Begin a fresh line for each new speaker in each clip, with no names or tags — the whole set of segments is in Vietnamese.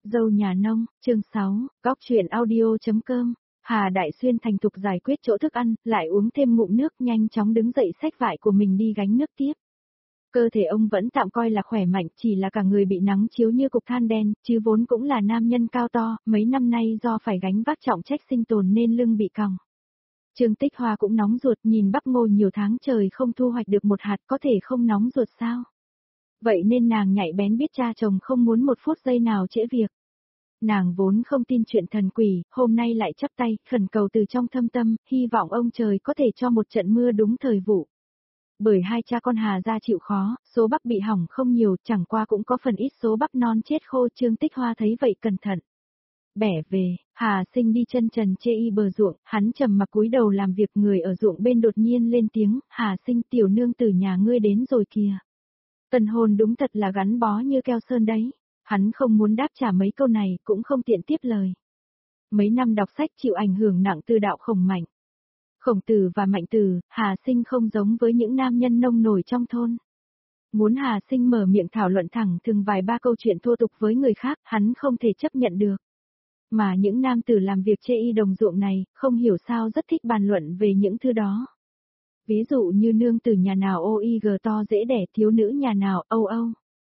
Dâu nhà nông, chương 6, góc truyện audio.com. Hà Đại Xuyên thành thục giải quyết chỗ thức ăn, lại uống thêm ngụm nước, nhanh chóng đứng dậy xách vải của mình đi gánh nước tiếp. Cơ thể ông vẫn tạm coi là khỏe mạnh, chỉ là cả người bị nắng chiếu như cục than đen, chứ vốn cũng là nam nhân cao to, mấy năm nay do phải gánh vác trọng trách sinh tồn nên lưng bị còng. Trương Tích Hoa cũng nóng ruột, nhìn bắp ngô nhiều tháng trời không thu hoạch được một hạt, có thể không nóng ruột sao? Vậy nên nàng nhạy bén biết cha chồng không muốn một phút giây nào trễ việc. Nàng vốn không tin chuyện thần quỷ, hôm nay lại chắp tay, khẩn cầu từ trong thâm tâm, hy vọng ông trời có thể cho một trận mưa đúng thời vụ. Bởi hai cha con Hà gia chịu khó, số bắp bị hỏng không nhiều, chẳng qua cũng có phần ít số bắp non chết khô. Trương Tích Hoa thấy vậy cẩn thận. Bẻ về, Hà Sinh đi chân trần chê y bờ ruộng, hắn trầm mặc cúi đầu làm việc. Người ở ruộng bên đột nhiên lên tiếng, Hà Sinh, tiểu nương tử nhà ngươi đến rồi kìa. Tần hồn đúng thật là gắn bó như keo sơn đấy. Hắn không muốn đáp trả mấy câu này, cũng không tiện tiếp lời. Mấy năm đọc sách chịu ảnh hưởng nặng từ đạo Khổng Mạnh. Khổng Tử và Mạnh Tử, Hà Sinh không giống với những nam nhân nông nổi trong thôn. Muốn Hà Sinh mở miệng thảo luận thẳng thừng vài ba câu chuyện thô tục với người khác, hắn không thể chấp nhận được. Mà những nam tử làm việc chê y đồng ruộng này, không hiểu sao rất thích bàn luận về những thứ đó. Ví dụ như nương tử nhà nào OIG to dễ đẻ, thiếu nữ nhà nào âu âu.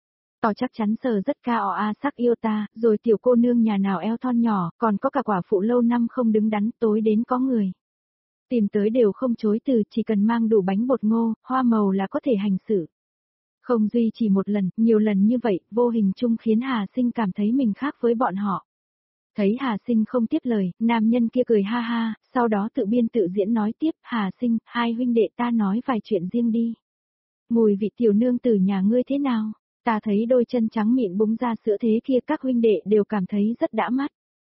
Tỏ chắc chắn sờ rất ca a sắc yêu ta, rồi tiểu cô nương nhà nào eo thon nhỏ, còn có cả quả phụ lâu năm không đứng đắn, tối đến có người. Tìm tới đều không chối từ, chỉ cần mang đủ bánh bột ngô, hoa màu là có thể hành xử. Không duy chỉ một lần, nhiều lần như vậy, vô hình chung khiến Hà Sinh cảm thấy mình khác với bọn họ. Thấy Hà Sinh không tiếp lời, nam nhân kia cười ha ha, sau đó tự biên tự diễn nói tiếp, Hà Sinh, hai huynh đệ ta nói vài chuyện riêng đi. Mùi vị tiểu nương tử nhà ngươi thế nào? Ta thấy đôi chân trắng mịn búng ra sữa thế kia các huynh đệ đều cảm thấy rất đã mắt.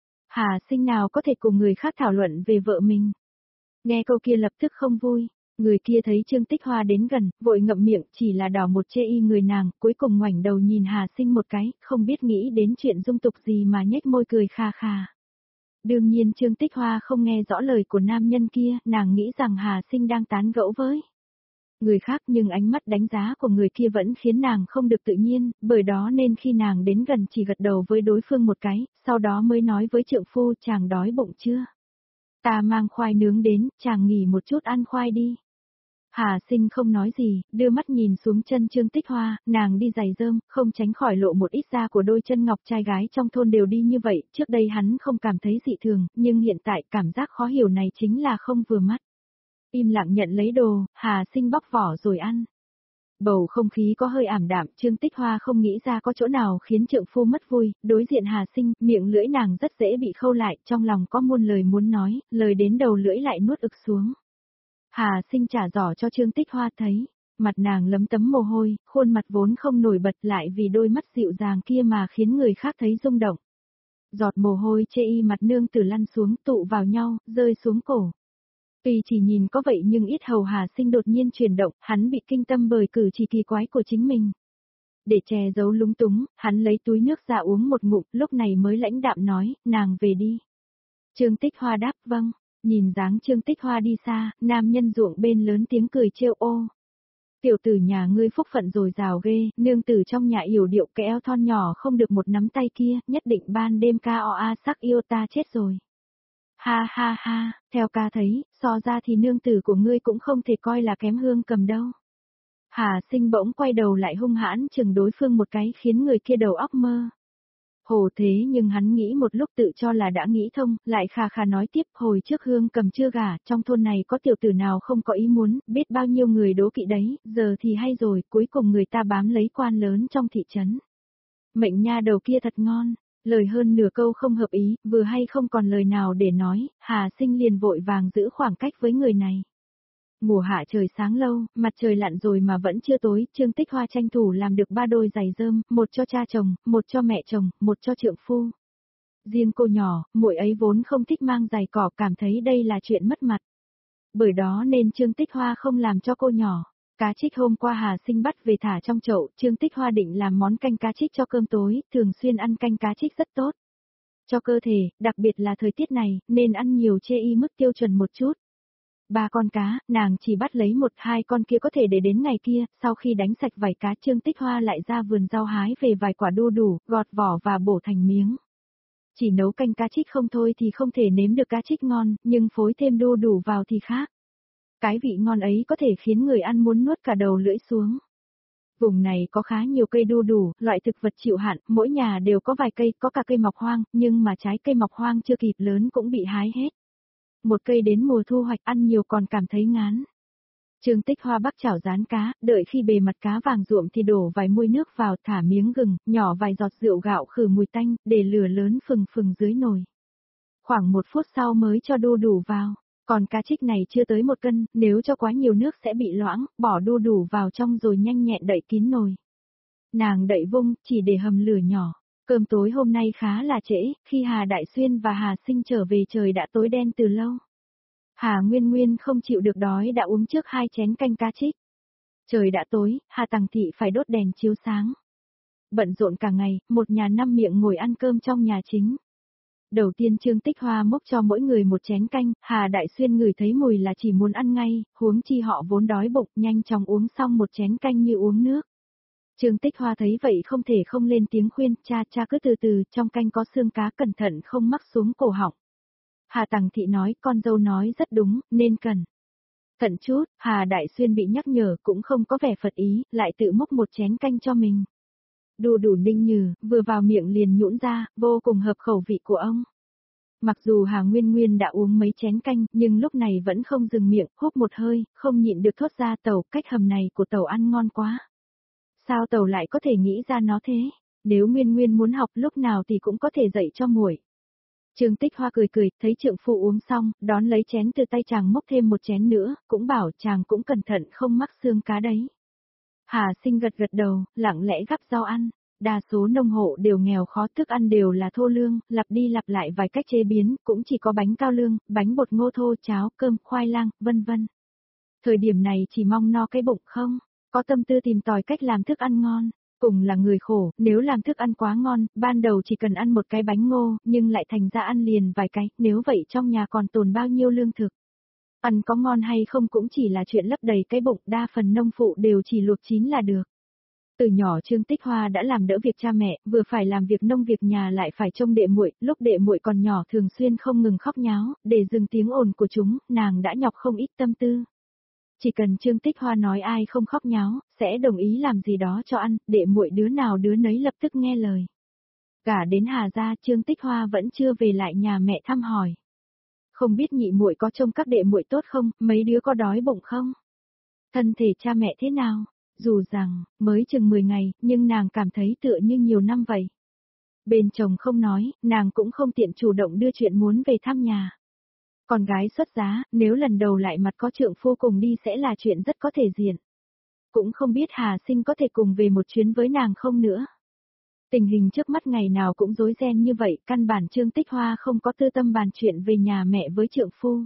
Hà Sinh nào có thể cùng người khác thảo luận về vợ mình. Nghe câu kia lập tức không vui. Người kia thấy Trương Tích Hoa đến gần, vội ngậm miệng, chỉ là đảo một chê y người nàng, cuối cùng ngoảnh đầu nhìn Hà Sinh một cái, không biết nghĩ đến chuyện dung tục gì mà nhếch môi cười kha kha. Đương nhiên Trương Tích Hoa không nghe rõ lời của nam nhân kia, nàng nghĩ rằng Hà Sinh đang tán gẫu với người khác, nhưng ánh mắt đánh giá của người kia vẫn khiến nàng không được tự nhiên, bởi đó nên khi nàng đến gần chỉ gật đầu với đối phương một cái, sau đó mới nói với trượng phu, chàng đói bụng chưa? Ta mang khoai nướng đến, chàng nghỉ một chút ăn khoai đi. Hà Sinh không nói gì, đưa mắt nhìn xuống chân Trương Tích Hoa, nàng đi giày rơm, không tránh khỏi lộ một ít da của đôi chân ngọc, trai gái trong thôn đều đi như vậy, trước đây hắn không cảm thấy dị thường, nhưng hiện tại cảm giác khó hiểu này chính là không vừa mắt. Im lặng nhận lấy đồ, Hà Sinh bóc vỏ rồi ăn. Bầu không khí có hơi ảm đạm, Trương Tích Hoa không nghĩ ra có chỗ nào khiến trượng phu mất vui, đối diện Hà Sinh, miệng lưỡi nàng rất dễ bị khâu lại, trong lòng có muôn lời muốn nói, lời đến đầu lưỡi lại nuốt ực xuống. Hà Sinh trả giỏ cho Trương Tích Hoa thấy, mặt nàng lấm tấm mồ hôi, khuôn mặt vốn không nổi bật lại vì đôi mắt dịu dàng kia mà khiến người khác thấy rung động. Giọt mồ hôi chê y mặt nương tử lăn xuống, tụ vào nhau, rơi xuống cổ. Tuy chỉ nhìn có vậy nhưng yết hầu Hà Sinh đột nhiên chuyển động, hắn bị kinh tâm bởi cử chỉ kỳ quái của chính mình. Để che giấu lúng túng, hắn lấy túi nước ra uống một ngụm, lúc này mới lãnh đạm nói, nàng về đi. Trương Tích Hoa đáp vâng, nhìn dáng Trương Tích Hoa đi xa, nam nhân ruộng bên lớn tiếng cười trêu ô. Tiểu tử nhà ngươi phúc phận dồi dào ghê, nương tử trong nhà yểu điệu cái eo thon nhỏ không được một nắm tay kia, nhất định ban đêm ca a sắc yêu ta chết rồi. Ha ha ha, theo ca thấy, so ra thì nương tử của ngươi cũng không thể coi là kém Hương Cầm đâu. Hà Sinh bỗng quay đầu lại hung hãn chừng đối phương một cái khiến người kia đầu óc mơ. Hồ thế nhưng hắn nghĩ một lúc tự cho là đã nghĩ thông, lại khà khà nói tiếp, hồi trước Hương Cầm chưa gả, trong thôn này có tiểu tử nào không có ý muốn, biết bao nhiêu người đố kỵ đấy, giờ thì hay rồi, cuối cùng người ta bám lấy quan lớn trong thị trấn. Mệnh nha đầu kia thật ngon. Lời hơn nửa câu không hợp ý, vừa hay không còn lời nào để nói, Hà Sinh liền vội vàng giữ khoảng cách với người này. Mùa hạ trời sáng lâu, mặt trời lặn rồi mà vẫn chưa tối, Trương Tích Hoa tranh thủ làm được 3 đôi giày rơm, một cho cha chồng, một cho mẹ chồng, một cho trượng phu. Riêng cô nhỏ, muội ấy vốn không thích mang giày cỏ, cảm thấy đây là chuyện mất mặt. Bởi đó nên Trương Tích Hoa không làm cho cô nhỏ. Cá trích hôm qua Hà Sinh bắt về thả trong chậu, Trương Tích Hoa định làm món canh cá trích cho cơm tối, thường xuyên ăn canh cá trích rất tốt. Cho cơ thể, đặc biệt là thời tiết này, nên ăn nhiều chê y mức tiêu chuẩn một chút. 3 con cá, nàng chỉ bắt lấy 1-2 con kia có thể để đến ngày kia, sau khi đánh sạch vảy cá Trương Tích Hoa lại ra vườn rau hái về vài quả đu đủ, gọt vỏ và bổ thành miếng. Chỉ nấu canh cá trích không thôi thì không thể nếm được cá trích ngon, nhưng phối thêm đu đủ vào thì khác. Cái vị ngon ấy có thể khiến người ăn muốn nuốt cả đầu lưỡi xuống. Vùng này có khá nhiều cây đu đủ, loại thực vật chịu hạn, mỗi nhà đều có vài cây, có cả cây mọc hoang, nhưng mà trái cây mọc hoang chưa kịp lớn cũng bị hái hết. Một cây đến mùa thu hoạch ăn nhiều còn cảm thấy ngán. Trương Tích Hoa bắc chảo rán cá, đợi khi bề mặt cá vàng ruộm thì đổ vài muôi nước vào, thả miếng gừng, nhỏ vài giọt rượu gạo khử mùi tanh, để lửa lớn phừng phừng dưới nồi. Khoảng 1 phút sau mới cho đu đủ vào. Còn cá trích này chưa tới 1 cân, nếu cho quá nhiều nước sẽ bị loãng, bỏ đu đủ vào trong rồi nhanh nhẹn đậy kín nồi. Nàng đậy vung, chỉ để hầm lửa nhỏ. Cơm tối hôm nay khá là trễ, khi Hà Đại Xuyên và Hà Sinh trở về trời đã tối đen từ lâu. Hà Nguyên Nguyên không chịu được đói đã uống trước 2 chén canh cá trích. Trời đã tối, Hà Tằng Thị phải đốt đèn chiếu sáng. Bận rộn cả ngày, một nhà 5 miệng ngồi ăn cơm trong nhà chính. Đầu tiên Trương Tích Hoa múc cho mỗi người 1 chén canh, Hà Đại Xuyên ngửi thấy mùi là chỉ muốn ăn ngay, huống chi họ vốn đói bụng, nhanh chóng uống xong 1 chén canh như uống nước. Trương Tích Hoa thấy vậy không thể không lên tiếng khuyên, cha cứ từ từ, trong canh có xương cá cẩn thận không mắc xuống cổ họng. Hà Tằng Thị nói, con dâu nói rất đúng, nên cần thận chút. Hà Đại Xuyên bị nhắc nhở cũng không có vẻ phật ý, lại tự múc 1 chén canh cho mình. Đu đủ ninh nhừ, vừa vào miệng liền nhũn ra, vô cùng hợp khẩu vị của ông. Mặc dù Hà Nguyên Nguyên đã uống mấy chén canh, nhưng lúc này vẫn không dừng miệng, húp một hơi, không nhịn được thốt ra Tẩu, cách hầm này của Tẩu ăn ngon quá. Sao Tẩu lại có thể nghĩ ra nó thế? Nếu Nguyên Nguyên muốn học lúc nào thì cũng có thể dạy cho muội. Trương Tích Hoa cười cười, thấy trượng phu uống xong, đón lấy chén từ tay chàng múc thêm 1 chén nữa, cũng bảo chàng cũng cẩn thận không mắc xương cá đấy. Hà Sinh gật gật đầu, lặng lẽ gắp rau ăn. Đa số nông hộ đều nghèo khó, thức ăn đều là thô lương, lặp đi lặp lại vài cách chế biến, cũng chỉ có bánh cao lương, bánh bột ngô thô, cháo, cơm, khoai lang, vân vân. Thời điểm này chỉ mong no cái bụng không, có tâm tư tìm tòi cách làm thức ăn ngon. Cùng là người khổ, nếu làm thức ăn quá ngon, ban đầu chỉ cần ăn 1 cái bánh ngô, nhưng lại thành ra ăn liền vài cái, nếu vậy trong nhà còn tồn bao nhiêu lương thực. Ăn có ngon hay không cũng chỉ là chuyện lấp đầy cái bụng, đa phần nông phụ đều chỉ luộc chín là được. Từ nhỏ Trương Tích Hoa đã làm đỡ việc cha mẹ, vừa phải làm việc nông việc nhà lại phải trông đệ muội, lúc đệ muội còn nhỏ thường xuyên không ngừng khóc nháo, để dừng tiếng ồn của chúng, nàng đã nhọc không ít tâm tư. Chỉ cần Trương Tích Hoa nói ai không khóc nháo, sẽ đồng ý làm gì đó cho ăn, đệ muội đứa nào đứa nấy lập tức nghe lời. Gả đến Hà gia, Trương Tích Hoa vẫn chưa về lại nhà mẹ thăm hỏi. Không biết nhị muội có trông các đệ muội tốt không, mấy đứa có đói bụng không? Thân thể cha mẹ thế nào? Dù rằng, mới chừng 10 ngày, nhưng nàng cảm thấy tựa như nhiều năm vậy. Bên chồng không nói, nàng cũng không tiện chủ động đưa chuyện muốn về thăm nhà. Con gái xuất giá, nếu lần đầu lại mặt có trượng phu cùng đi sẽ là chuyện rất có thể diện. Cũng không biết Hà Sinh có thể cùng về một chuyến với nàng không nữa. Tình hình trước mắt ngày nào cũng rối ren như vậy, căn bản Trương Tích Hoa không có tư tâm bàn chuyện về nhà mẹ với trượng phu.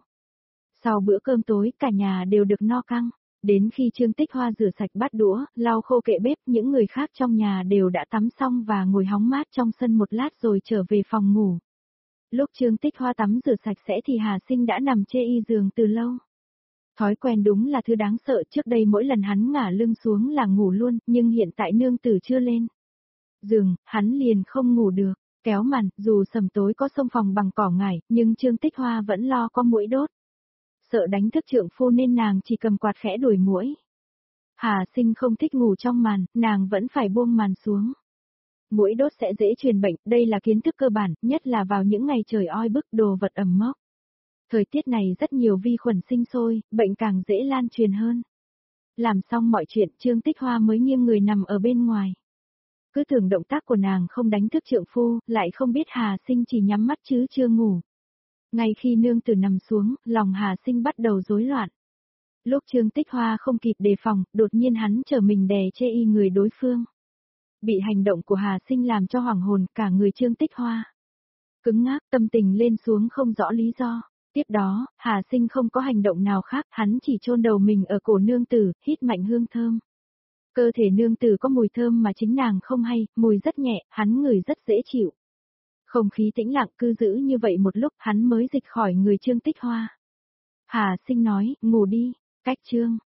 Sau bữa cơm tối, cả nhà đều được no căng. Đến khi Trương Tích Hoa rửa sạch bát đũa, lau khô kệ bếp, những người khác trong nhà đều đã tắm xong và ngồi hóng mát trong sân một lát rồi trở về phòng ngủ. Lúc Trương Tích Hoa tắm rửa sạch sẽ thì Hà Sinh đã nằm chê y giường từ lâu. Thói quen đúng là thứ đáng sợ, trước đây mỗi lần hắn ngả lưng xuống là ngủ luôn, nhưng hiện tại nương tử chưa lên giường, hắn liền không ngủ được, kéo màn, dù sầm tối có xông phòng bằng cỏ ngải, nhưng Trương Tích Hoa vẫn lo có muỗi đốt. Sợ đánh thức trượng phu nên nàng chỉ cầm quạt khẽ đuổi muỗi. Hà Sinh không thích ngủ trong màn, nàng vẫn phải buông màn xuống. Muỗi đốt sẽ dễ truyền bệnh, đây là kiến thức cơ bản, nhất là vào những ngày trời oi bức đồ vật ẩm mốc. Thời tiết này rất nhiều vi khuẩn sinh sôi, bệnh càng dễ lan truyền hơn. Làm xong mọi chuyện, Trương Tích Hoa mới nghiêng người nằm ở bên ngoài. Cứ tưởng động tác của nàng không đánh thức trượng phu, lại không biết Hà Sinh chỉ nhắm mắt chứ chưa ngủ. Ngay khi nương tử nằm xuống, lòng Hà Sinh bắt đầu rối loạn. Lúc Trương Tích Hoa không kịp đề phòng, đột nhiên hắn trở mình đè chê y người đối phương. Bị hành động của Hà Sinh làm cho hoảng hồn cả người Trương Tích Hoa. Cứng ngắc, tâm tình lên xuống không rõ lý do. Tiếp đó, Hà Sinh không có hành động nào khác, hắn chỉ chôn đầu mình ở cổ nương tử, hít mạnh hương thơm. Cơ thể nương tử có mùi thơm mà chính nàng không hay, mùi rất nhẹ, hắn ngửi rất dễ chịu. Không khí tĩnh lặng cứ giữ như vậy một lúc hắn mới dịch khỏi người Trương Tích Hoa. Hà Sinh nói, ngủ đi, cách chương.